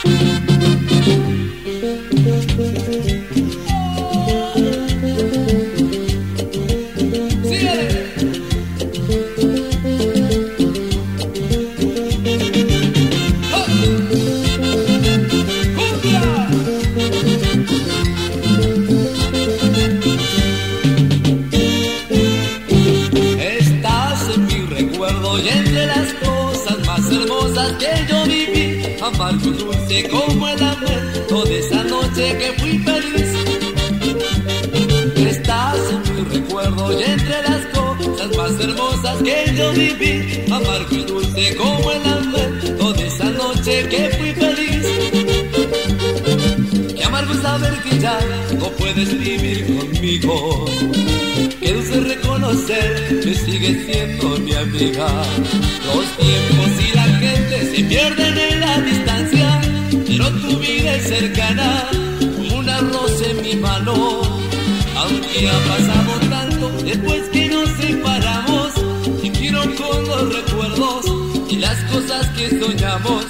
Amargo dulce como el lamento de esa noche que fui feliz. Estás en mi recuerdo y entre las cosas más hermosas que yo viví. Amargo y dulce como el lamento de esa noche que fui feliz. Qué amargo saber que ya no puedes vivir conmigo. Qué dulce reconocer que sigues siendo mi amiga. Los tiempos y la gente se pierden en la distancia, pero tu vida es cercana como una rosa en mi mano. Aunque ha pasado tanto después que nos separamos, te quiero con los recuerdos y las cosas que soñamos.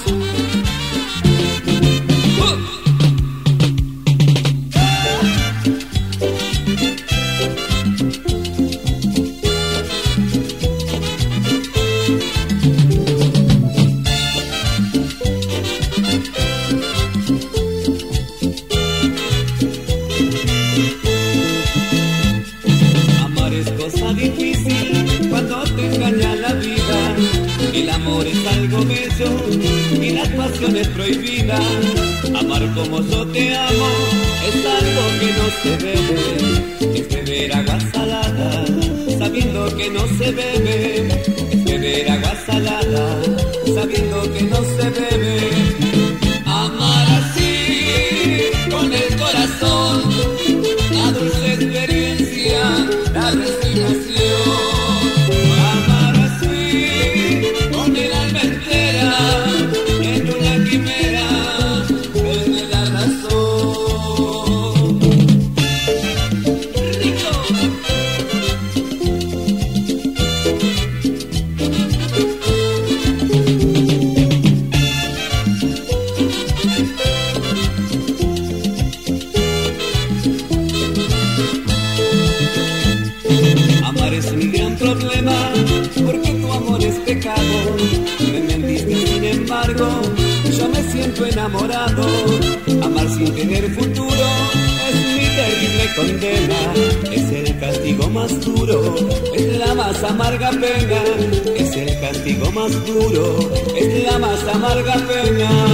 Y la pasión es prohibida. Amar como yo te amo es algo que no se bebe. Es beber agua salada sabiendo que no se bebe. Es beber agua salada sabiendo que no se bebe. Amar así con el corazón, la dulce experiencia, la resignación. Yo me siento enamorado. Amar sin tener futuro es mi terrible condena. Es el castigo más duro, es la más amarga pena. Es el castigo más duro, es la más amarga pena.